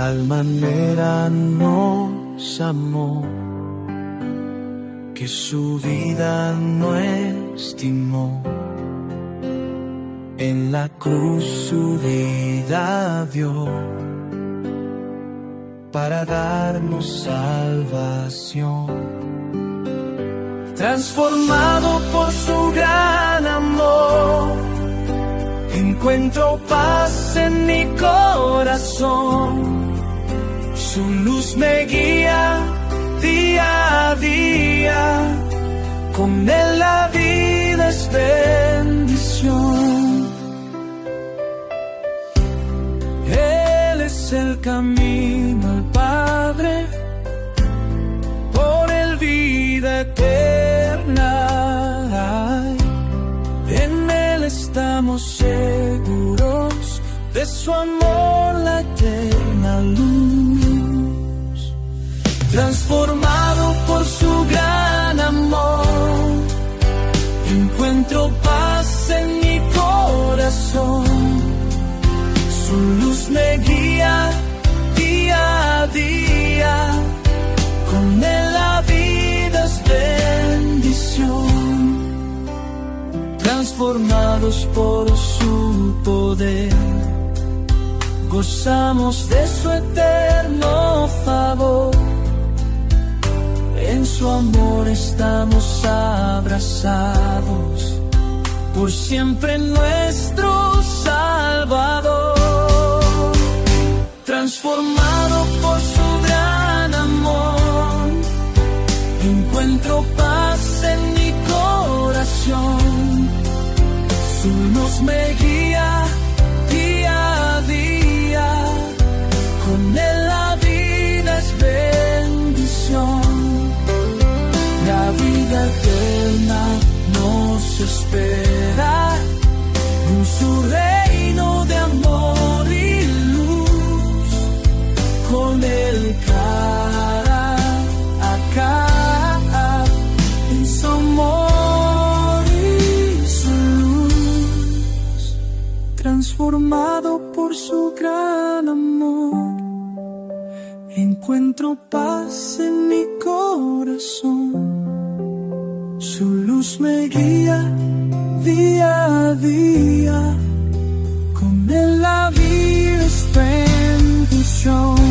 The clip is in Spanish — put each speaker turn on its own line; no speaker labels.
tal manera nos amó, que su vida no estimó. En la cruz su vida dio, para darnos salvación. Transformado por su gran amor, encuentro paz en mi corazón. Su luz me guía día a día, con él la vida es bendición. Él es el camino al Padre, por él vida eterna. En él estamos seguros de su amor, la eterna luz. Transformado por su gran amor, encuentro paz en mi corazón. Su luz me guía día a día, con él la vida es bendición. Transformados por su poder, gozamos de su eterno favor. En su amor estamos abrazados, por siempre nuestro Salvador. Transformado por su gran amor, encuentro paz en mi corazón. Su luz me guía día a día, con él la vida es bendición. La vida eterna nos espera en su reino de amor y luz, con él cara a cara, en su amor y su luz. Transformado por su gran amor, encuentro paz en mi corazón. Su luz me guía día a día, con él la vida es bendición.